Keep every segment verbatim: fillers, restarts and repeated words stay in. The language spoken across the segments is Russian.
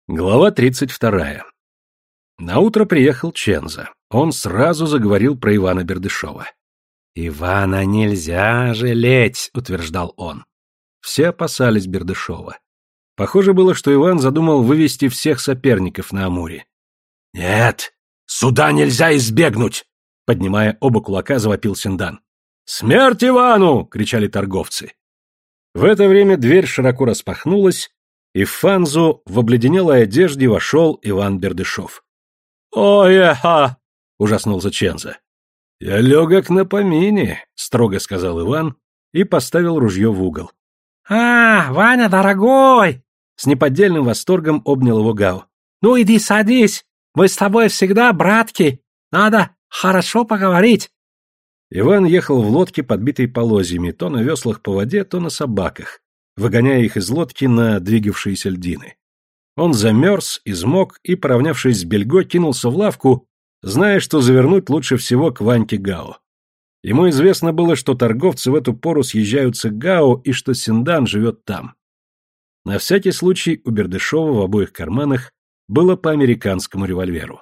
Глава тридцать вторая. Наутро приехал Ченза. Он сразу заговорил про Ивана Бердышева. «Ивана нельзя жалеть», — утверждал он. Все опасались Бердышева. Похоже было, что Иван задумал вывести всех соперников на Амуре. «Нет, суда нельзя избегнуть!» — поднимая оба кулака, завопил Синдан. «Смерть Ивану!» — кричали торговцы. В это время дверь широко распахнулась, и в Фанзу в обледенелой одежде вошел Иван Бердышев. «Ой-ха!» — ужаснулся Ченза. «Я легок на помине», — строго сказал Иван и поставил ружье в угол. «А, Ваня, дорогой!» — с неподдельным восторгом обнял его Гао. «Ну иди садись, мы с тобой всегда братки, надо хорошо поговорить». Иван ехал в лодке, подбитой полозьями, то на веслах по воде, то на собаках, выгоняя их из лодки на двигавшиеся льдины. Он замерз, измок и, поравнявшись с Бельго, кинулся в лавку, зная, что завернуть лучше всего к Ваньке Гао. Ему известно было, что торговцы в эту пору съезжаются к Гао и что Синдан живет там. На всякий случай у Бердышева в обоих карманах было по американскому револьверу.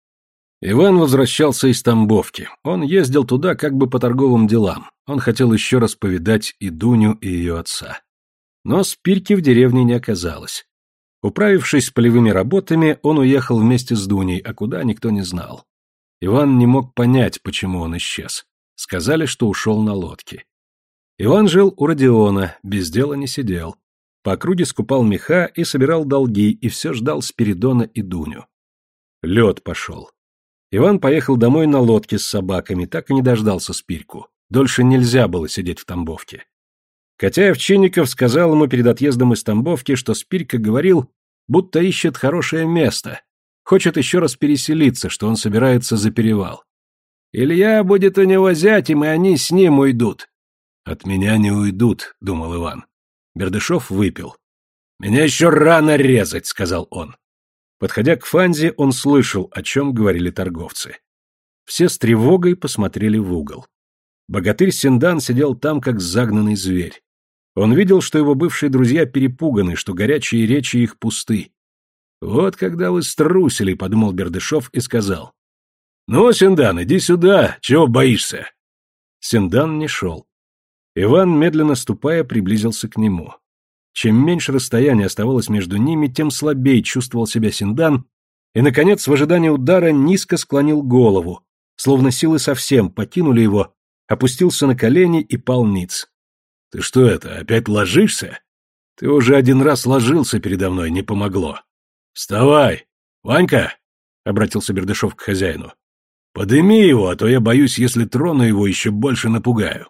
Иван возвращался из Тамбовки. Он ездил туда как бы по торговым делам. Он хотел еще раз повидать и Дуню, и ее отца. Но Спирьки в деревне не оказалось. Управившись с полевыми работами, он уехал вместе с Дуней, а куда никто не знал. Иван не мог понять, почему он исчез. Сказали, что ушел на лодке. Иван жил у Родиона, без дела не сидел. По округе скупал меха и собирал долги, и все ждал Спиридона и Дуню. Лед пошел. Иван поехал домой на лодке с собаками, так и не дождался Спирьку. Дольше нельзя было сидеть в Тамбовке. Котя Овчинников сказал ему перед отъездом из Тамбовки, что Спирька говорил, будто ищет хорошее место, хочет еще раз переселиться, что он собирается за перевал. «Илья будет у него зятем, и они с ним уйдут». «От меня не уйдут», — думал Иван. Бердышев выпил. «Меня еще рано резать», — сказал он. Подходя к Фанзе, он слышал, о чем говорили торговцы. Все с тревогой посмотрели в угол. Богатырь Синдан сидел там, как загнанный зверь. Он видел, что его бывшие друзья перепуганы, что горячие речи их пусты. «Вот когда вы струсили», — подумал Бердышев и сказал. «Ну, Синдан, иди сюда, чего боишься?» Синдан не шел. Иван, медленно ступая, приблизился к нему. Чем меньше расстояния оставалось между ними, тем слабее чувствовал себя Синдан, и, наконец, в ожидании удара низко склонил голову, словно силы совсем покинули его, опустился на колени и пал ниц. «Ты что это, опять ложишься? Ты уже один раз ложился передо мной, не помогло. Вставай! Ванька!» — обратился Бердышев к хозяину. «Подыми его, а то я боюсь, если трону его, еще больше напугаю».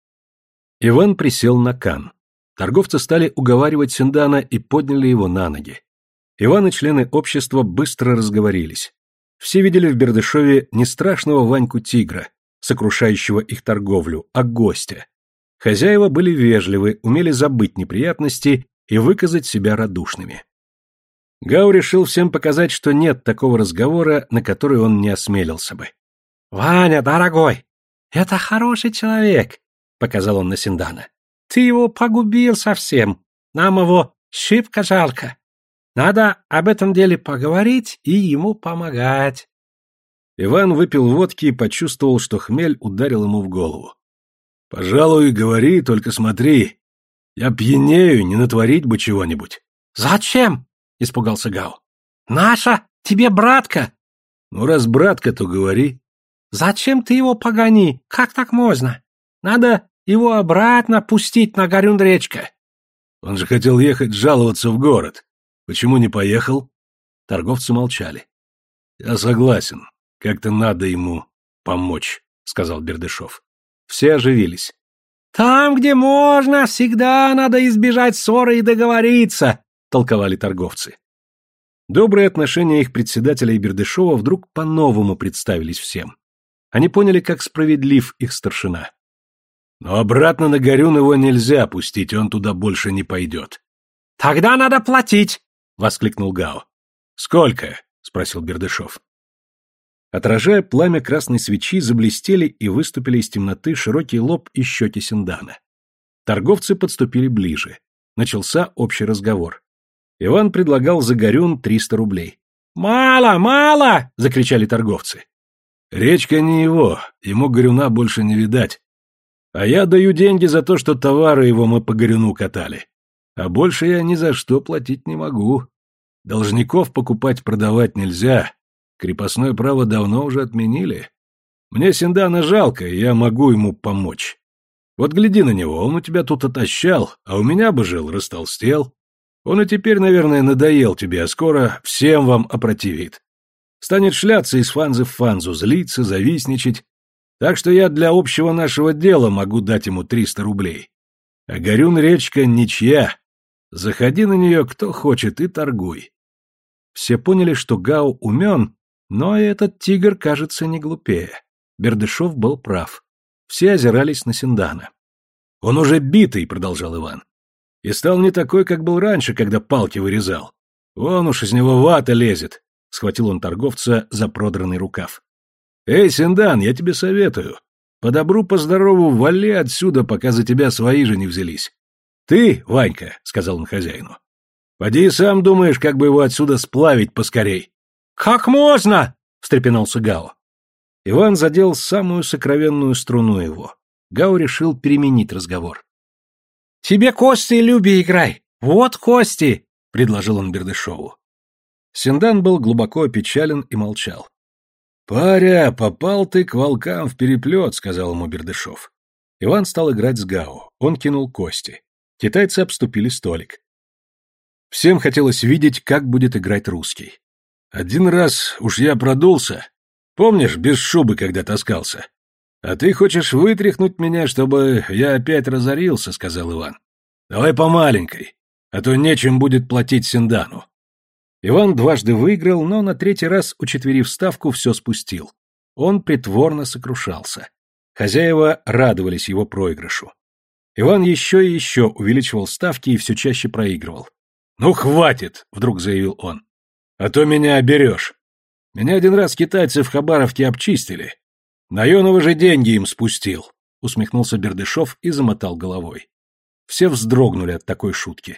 Иван присел на кан. Торговцы стали уговаривать Синдана и подняли его на ноги. Иван и члены общества быстро разговорились. Все видели в Бердышеве не страшного Ваньку-тигра, сокрушающего их торговлю, а гостя. Хозяева были вежливы, умели забыть неприятности и выказать себя радушными. Гау решил всем показать, что нет такого разговора, на который он не осмелился бы. «Ваня, дорогой, это хороший человек», — показал он на Синдана. «Ты его погубил совсем, нам его шибко жалко. Надо об этом деле поговорить и ему помогать». Иван выпил водки и почувствовал, что хмель ударил ему в голову. «Пожалуй, говори, только смотри. Я пьянею, не натворить бы чего-нибудь». «Зачем?» — испугался Гау. «Наша тебе братка». «Ну, раз братка, то говори». «Зачем ты его погони? Как так можно? Надо его обратно пустить на Горюн-речка». «Он же хотел ехать жаловаться в город. Почему не поехал?» Торговцы молчали. «Я согласен. Как-то надо ему помочь», — сказал Бердышев. Все оживились. «Там, где можно, всегда надо избежать ссоры и договориться», — толковали торговцы. Добрые отношения их председателя и Бердышева вдруг по-новому представились всем. Они поняли, как справедлив их старшина. «Но обратно на Горюн его нельзя пустить, он туда больше не пойдет». «Тогда надо платить», — воскликнул Гао. «Сколько?» — спросил Бердышев. Отражая пламя красной свечи, заблестели и выступили из темноты широкий лоб и щеки Синдана. Торговцы подступили ближе. Начался общий разговор. Иван предлагал за горюн триста рублей. «Мало, мало!» — закричали торговцы. «Речка не его, ему горюна больше не видать. А я даю деньги за то, что товары его мы по горюну катали. А больше я ни за что платить не могу. Должников покупать-продавать нельзя. Крепостное право давно уже отменили. Мне Синдана жалко, и я могу ему помочь. Вот гляди на него, он у тебя тут отощал, а у меня бы жил, растолстел. Он и теперь, наверное, надоел тебе, а скоро всем вам опротивит. Станет шляться из фанзы в фанзу, злиться, завистничать. Так что я для общего нашего дела могу дать ему триста рублей. А горюн речка ничья. Заходи на нее, кто хочет, и торгуй». Все поняли, что Гао умен, но и этот тигр, кажется, не глупее. Бердышев был прав. Все озирались на Синдана. «Он уже битый», — продолжал Иван. «И стал не такой, как был раньше, когда палки вырезал. Вон уж из него вата лезет», — схватил он торговца за продранный рукав. «Эй, Синдан, я тебе советую. По добру, по здорову вали отсюда, пока за тебя свои же не взялись. Ты, Ванька, — сказал он хозяину, — поди и сам думаешь, как бы его отсюда сплавить поскорей». «Как можно?» — встрепенулся Гао. Иван задел самую сокровенную струну его. Гао решил переменить разговор. «Тебе кости, Люби, играй! Вот кости!» — предложил он Бердышеву. Синдан был глубоко опечален и молчал. «Паря, попал ты к волкам в переплет», — сказал ему Бердышев. Иван стал играть с Гао. Он кинул кости. Китайцы обступили столик. Всем хотелось видеть, как будет играть русский. «Один раз уж я продулся. Помнишь, без шубы, когда таскался? А ты хочешь вытряхнуть меня, чтобы я опять разорился», — сказал Иван. «Давай по маленькой, а то нечем будет платить Синдану». Иван дважды выиграл, но на третий раз, учетверив ставку, все спустил. Он притворно сокрушался. Хозяева радовались его проигрышу. Иван еще и еще увеличивал ставки и все чаще проигрывал. «Ну, хватит!» — вдруг заявил он. «А то меня оберешь. Меня один раз китайцы в Хабаровке обчистили. Наенова же деньги им спустил», — усмехнулся Бердышев и замотал головой. Все вздрогнули от такой шутки.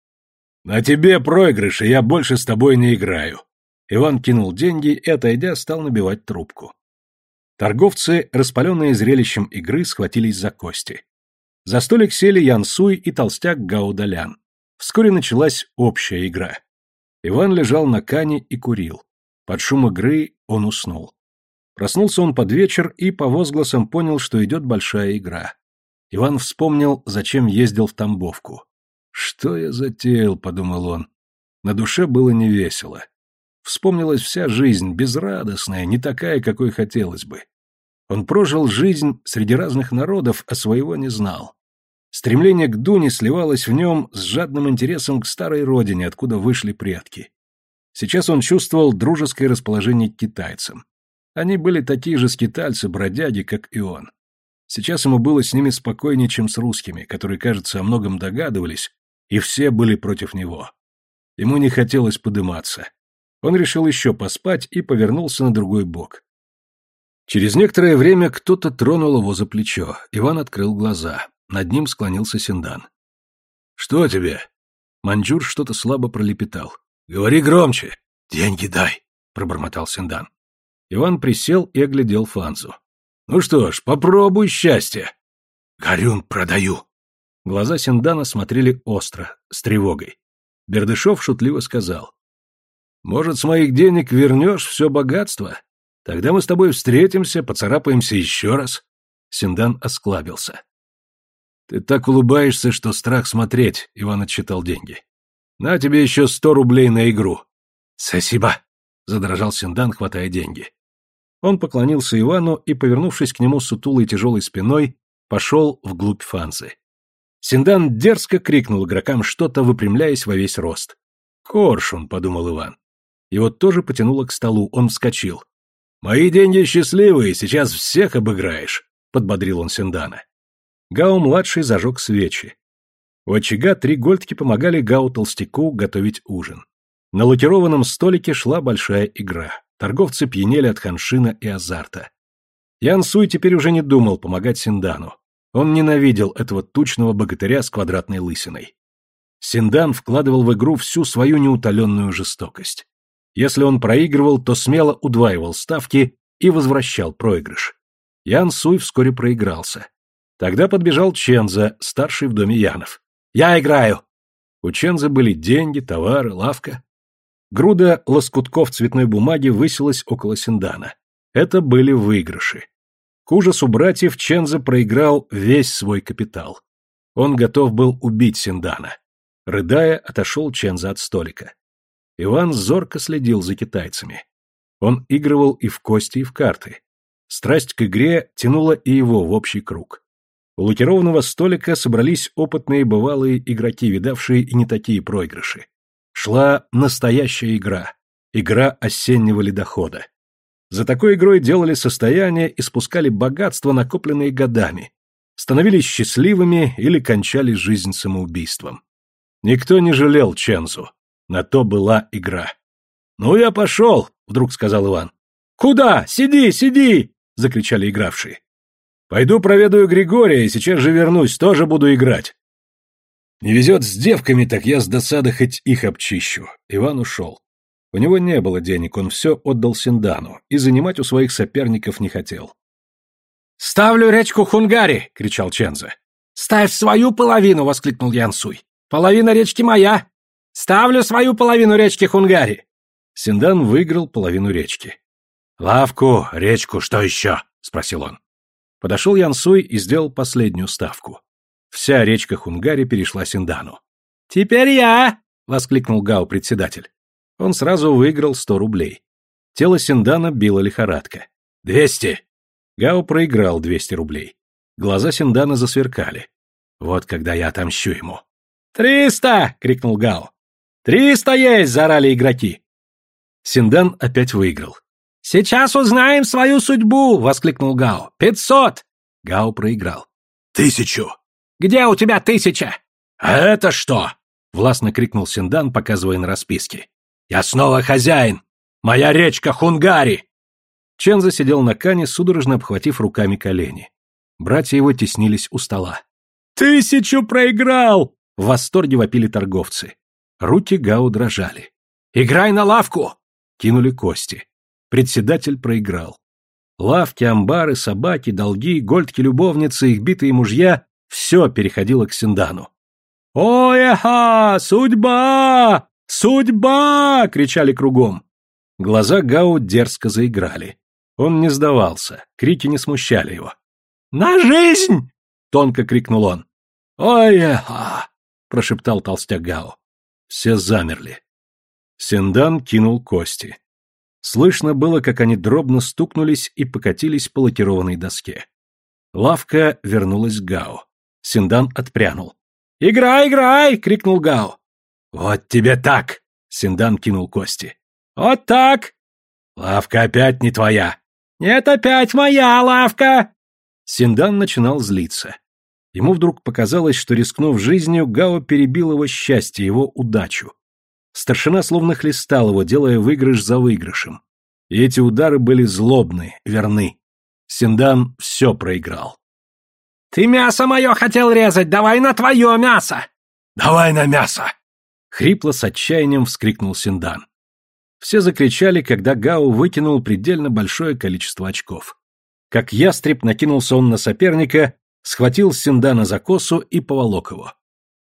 «На тебе проигрыш, и я больше с тобой не играю». Иван кинул деньги и, отойдя, стал набивать трубку. Торговцы, распаленные зрелищем игры, схватились за кости. За столик сели Ян Суй и толстяк Гао Далян. Вскоре началась общая игра. Иван лежал на кане и курил. Под шум игры он уснул. Проснулся он под вечер и по возгласам понял, что идет большая игра. Иван вспомнил, зачем ездил в Тамбовку. «Что я затеял?» — подумал он. На душе было невесело. Вспомнилась вся жизнь, безрадостная, не такая, какой хотелось бы. Он прожил жизнь среди разных народов, а своего не знал. Стремление к Дуне сливалось в нем с жадным интересом к старой родине, откуда вышли предки. Сейчас он чувствовал дружеское расположение к китайцам. Они были такие же скитальцы-бродяги, как и он. Сейчас ему было с ними спокойнее, чем с русскими, которые, кажется, о многом догадывались, и все были против него. Ему не хотелось подыматься. Он решил еще поспать и повернулся на другой бок. Через некоторое время кто-то тронул его за плечо. Иван открыл глаза. Над ним склонился Синдан. «Что тебе?» Маньчжур что-то слабо пролепетал. «Говори громче!» «Деньги дай!» — пробормотал Синдан. Иван присел и оглядел Фанзу. «Ну что ж, попробуй счастье!» «Горюн продаю!» Глаза Синдана смотрели остро, с тревогой. Бердышев шутливо сказал. «Может, с моих денег вернешь все богатство? Тогда мы с тобой встретимся, поцарапаемся еще раз». Синдан осклабился. «Ты так улыбаешься, что страх смотреть», — Иван отсчитал деньги. «На тебе еще сто рублей на игру». «Спасибо», — задрожал Синдан, хватая деньги. Он поклонился Ивану и, повернувшись к нему сутулой тяжелой спиной, пошел вглубь Фанзы. Синдан дерзко крикнул игрокам что-то, выпрямляясь во весь рост. «Коршун», — подумал Иван. Его тоже потянуло к столу, он вскочил. «Мои деньги счастливые, сейчас всех обыграешь», — подбодрил он Синдана. Гао-младший зажег свечи. У очага три гольдки помогали Гао-толстяку готовить ужин. На лакированном столике шла большая игра. Торговцы пьянели от ханшина и азарта. Ян Суй теперь уже не думал помогать Синдану. Он ненавидел этого тучного богатыря с квадратной лысиной. Синдан вкладывал в игру всю свою неутоленную жестокость. Если он проигрывал, то смело удваивал ставки и возвращал проигрыш. Ян Суй вскоре проигрался. Тогда подбежал Ченза, старший в доме Янов. «Я играю!» У Ченза были деньги, товары, лавка. Груда лоскутков цветной бумаги высилась около Синдана. Это были выигрыши. К ужасу братьев Ченза проиграл весь свой капитал. Он готов был убить Синдана. Рыдая, отошел Ченза от столика. Иван зорко следил за китайцами. Он игрывал и в кости, и в карты. Страсть к игре тянула и его в общий круг. У лакированного столика собрались опытные бывалые игроки, видавшие и не такие проигрыши. Шла настоящая игра. Игра осеннего ледохода. За такой игрой делали состояние и спускали богатства, накопленные годами. Становились счастливыми или кончали жизнь самоубийством. Никто не жалел Чензу. На то была игра. «Ну, я пошел», — вдруг сказал Иван. «Куда? Сиди, сиди!» — закричали игравшие. «Пойду проведаю Григория, и сейчас же вернусь, тоже буду играть». Не везет с девками, так я с досады хоть их обчищу. Иван ушел. У него не было денег, он все отдал Синдану, и занимать у своих соперников не хотел. «Ставлю речку Хунгари!» — кричал Ченза. «Ставь свою половину!» — воскликнул Ян Суй. «Половина речки моя! Ставлю свою половину речки Хунгари!» Синдан выиграл половину речки. «Лавку, речку, что еще?» — спросил он. Подошел Ян Суй и сделал последнюю ставку. Вся речка Хунгари перешла Синдану. «Теперь я!» — воскликнул Гау-председатель. Он сразу выиграл сто рублей. Тело Синдана била лихорадка. «Двести!» Гау проиграл двести рублей. Глаза Синдана засверкали. «Вот когда я отомщу ему». «Триста!» — крикнул Гау. «Триста есть!» — заорали игроки. Синдан опять выиграл. «Сейчас узнаем свою судьбу!» — воскликнул Гау. «Пятьсот!» Гау проиграл. «Тысячу!» «Где у тебя тысяча?» «А это что?» — властно крикнул Синдан, показывая на расписке. «Я снова хозяин! Моя речка Хунгари!» Ченза сидел на кане, судорожно обхватив руками колени. Братья его теснились у стола. «Тысячу проиграл!» — в восторге вопили торговцы. Руки Гау дрожали. «Играй на лавку!» — кинули кости. Председатель проиграл. Лавки, амбары, собаки, долги, гольдки-любовницы, их битые мужья — все переходило к Синдану. «Ой-ха! Судьба! Судьба!» — кричали кругом. Глаза Гау дерзко заиграли. Он не сдавался, крики не смущали его. «На жизнь!» — тонко крикнул он. «Ой-ха!» — прошептал толстяк Гау. Все замерли. Синдан кинул кости. Слышно было, как они дробно стукнулись и покатились по лакированной доске. Лавка вернулась к Гау. Синдан отпрянул. «Играй, играй!» — крикнул Гау. «Вот тебе так!» — Синдан кинул кости. «Вот так!» «Лавка опять не твоя!» «Нет, опять моя лавка!» Синдан начинал злиться. Ему вдруг показалось, что, рискнув жизнью, Гао перебил его счастье, его удачу. Старшина словно хлестал его, делая выигрыш за выигрышем. И эти удары были злобны, верны. Синдан все проиграл. «Ты мясо мое хотел резать, давай на твое мясо!» «Давай на мясо!» Хрипло с отчаянием вскрикнул Синдан. Все закричали, когда Гао выкинул предельно большое количество очков. Как ястреб накинулся он на соперника, схватил Синдана за косу и поволок его.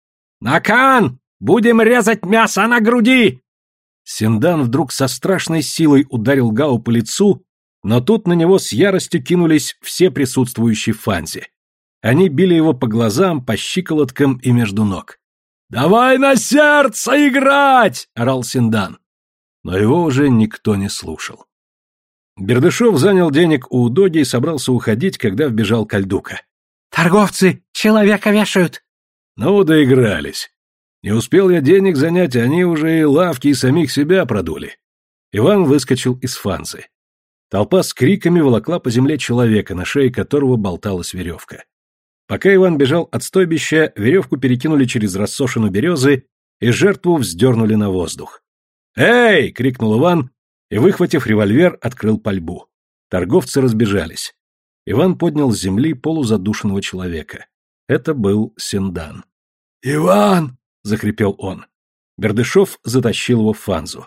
«Накан! Будем резать мясо на груди!» Синдан вдруг со страшной силой ударил Гао по лицу, но тут на него с яростью кинулись все присутствующие в фанзе. Они били его по глазам, по щиколоткам и между ног. «Давай на сердце играть!» — орал Синдан. Но его уже никто не слушал. Бердышев занял денег у Удоги и собрался уходить, когда вбежал Кальдука. «Торговцы человека вешают!» «Ну, доигрались. Не успел я денег занять, они уже и лавки, и самих себя продули». Иван выскочил из фанзы. Толпа с криками волокла по земле человека, на шее которого болталась веревка. Пока Иван бежал от стойбища, веревку перекинули через рассошину березы и жертву вздернули на воздух. «Эй!» — крикнул Иван и, выхватив револьвер, открыл пальбу. Торговцы разбежались. Иван поднял с земли полузадушенного человека. Это был Синдан. «Иван! — захрипел он. Бердышев затащил его в Фанзу.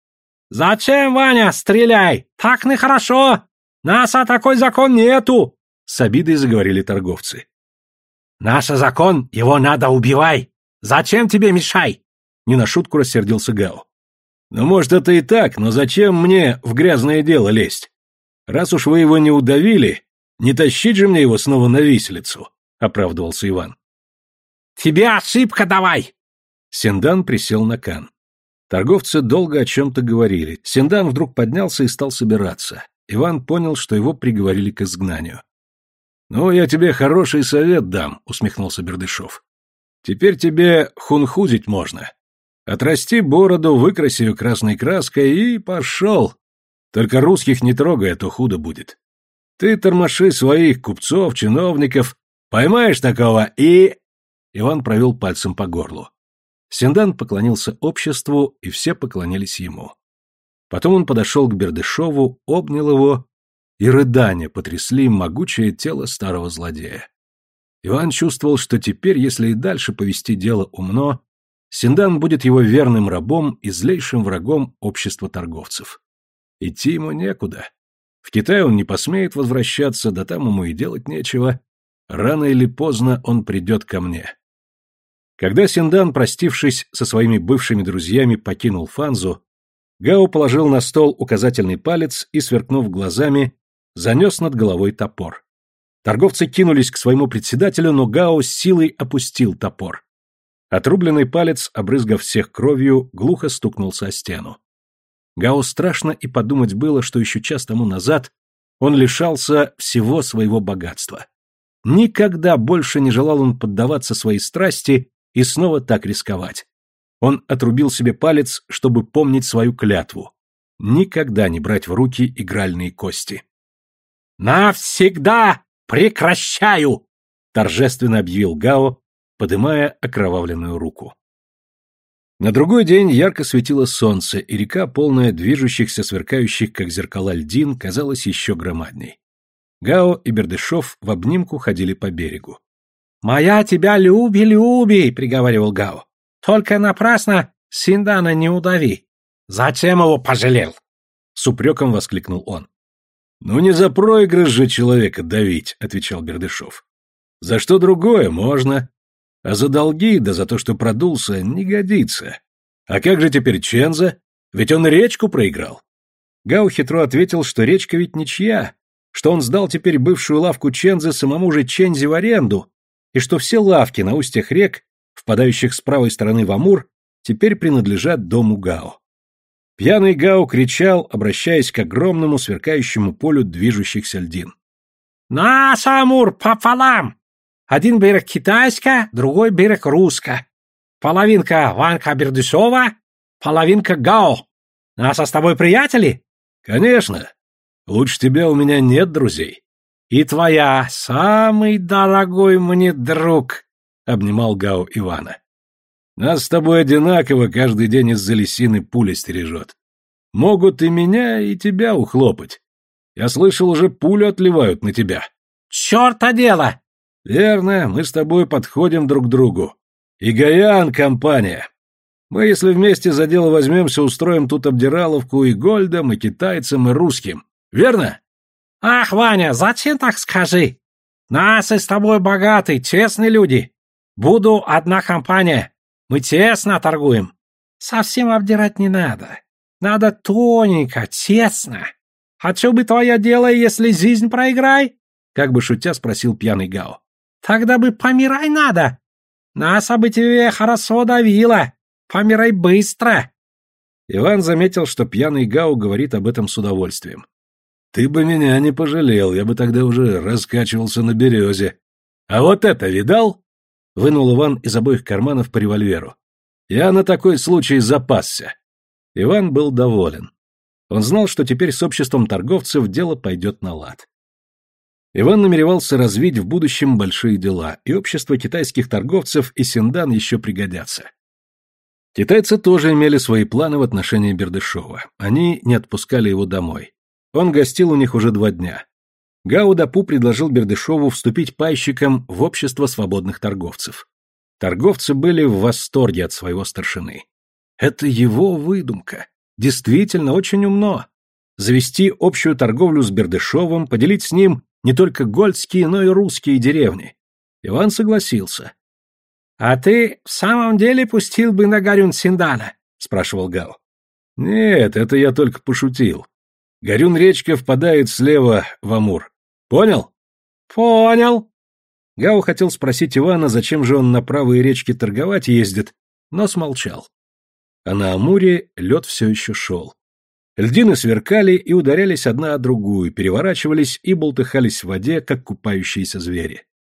«Зачем, Ваня, стреляй? Так нехорошо! Нас а такой закон нету!» С обидой заговорили торговцы. «Наш закон, его надо убивай! Зачем тебе мешай?» Не на шутку рассердился Гао. «Ну, может, это и так, но зачем мне в грязное дело лезть? Раз уж вы его не удавили, не тащить же мне его снова на виселицу», — оправдывался Иван. «Тебе ошибка давай!» Синдан присел на кан. Торговцы долго о чем-то говорили. Синдан вдруг поднялся и стал собираться. Иван понял, что его приговорили к изгнанию. «Ну, я тебе хороший совет дам», — усмехнулся Бердышев. «Теперь тебе хунхузить можно. Отрасти бороду, выкрась ее красной краской и пошел. Только русских не трогай, а то худо будет. Ты тормоши своих купцов, чиновников, поймаешь такого и...» Иван провел пальцем по горлу. Синдан поклонился обществу, и все поклонились ему. Потом он подошел к Бердышеву, обнял его, и рыдания потрясли могучее тело старого злодея. Иван чувствовал, что теперь, если и дальше повести дело умно, Синдан будет его верным рабом и злейшим врагом общества торговцев. Идти ему некуда. В Китай он не посмеет возвращаться, да там ему и делать нечего. Рано или поздно он придет ко мне. Когда Синдан, простившись со своими бывшими друзьями, покинул Фанзу, Гао положил на стол указательный палец и, сверкнув глазами, занес над головой топор. Торговцы кинулись к своему председателю, но Гао с силой опустил топор. Отрубленный палец, обрызгав всех кровью, глухо стукнулся о стену. Гао страшно и подумать было, что еще час тому назад он лишался всего своего богатства. Никогда больше не желал он поддаваться своей страсти и снова так рисковать. Он отрубил себе палец, чтобы помнить свою клятву. Никогда не брать в руки игральные кости. «Навсегда прекращаю!» — торжественно объявил Гао, подымая окровавленную руку. На другой день ярко светило солнце, и река, полная движущихся, сверкающих, как зеркала льдин, казалась еще громадней. Гао и Бердышев в обнимку ходили по берегу. «Моя тебя люби-люби!» — приговаривал Гао. «Только напрасно Синдана не удави. Зачем его пожалел?» С упреком воскликнул он. «Ну не за проигрыш же человека давить», — отвечал Бердышев. «За что другое можно, а за долги, да за то, что продулся, не годится. А как же теперь Ченза? Ведь он речку проиграл». Гао хитро ответил, что речка ведь ничья, что он сдал теперь бывшую лавку Чензы самому же Чензе в аренду, и что все лавки на устьях рек, впадающих с правой стороны в Амур, теперь принадлежат дому Гао. Пьяный Гао кричал, обращаясь к огромному сверкающему полю движущихся льдин. «Наш Амур пополам! Один берег китайска, другой берег руска. Половинка Ванька Бердышева, половинка Гао. Нас с тобой приятели?» «Конечно. Лучше тебя у меня нет друзей». «И твоя, самый дорогой мне друг», — обнимал Гао Ивана. «Нас с тобой одинаково каждый день из-за лисины пуля стережет. Могут и меня, и тебя ухлопать. Я слышал, уже пулю отливают на тебя». «Черта дело!» «Верно, мы с тобой подходим друг к другу. И Гаян компания. Мы, если вместе за дело возьмемся, устроим тут обдираловку и гольдам, и китайцам, и русским. Верно?» «Ах, Ваня, зачем так скажи? Нас и с тобой богатые, честные люди. Буду одна компания. Мы честно торгуем. Совсем обдирать не надо. Надо тоненько, честно. А что бы твое дело, если жизнь проиграй?» Как бы шутя спросил пьяный Гао. «Тогда бы помирай надо. Нас бы тебе хорошо давило. Помирай быстро». Иван заметил, что пьяный Гао говорит об этом с удовольствием. «Ты бы меня не пожалел, я бы тогда уже раскачивался на березе. А вот это видал?» Вынул Иван из обоих карманов по револьверу. «Я на такой случай запасся». Иван был доволен. Он знал, что теперь с обществом торговцев дело пойдет на лад. Иван намеревался развить в будущем большие дела, и общество китайских торговцев и Синдан еще пригодятся. Китайцы тоже имели свои планы в отношении Бердышева. Они не отпускали его домой. Он гостил у них уже два дня. Гао Дапу предложил Бердышеву вступить пайщиком в общество свободных торговцев. Торговцы были в восторге от своего старшины. Это его выдумка. Действительно, очень умно. Завести общую торговлю с Бердышевым, поделить с ним не только гольдские, но и русские деревни. Иван согласился. — А ты в самом деле пустил бы на Горюн Синдана? — спрашивал Гау. — Нет, это я только пошутил. Горюн-речка впадает слева в Амур. Понял? — Понял. Гау хотел спросить Ивана, зачем же он на правые речки торговать ездит, но смолчал. А на Амуре лед все еще шел. Льдины сверкали и ударялись одна о другую, переворачивались и болтыхались в воде, как купающиеся звери.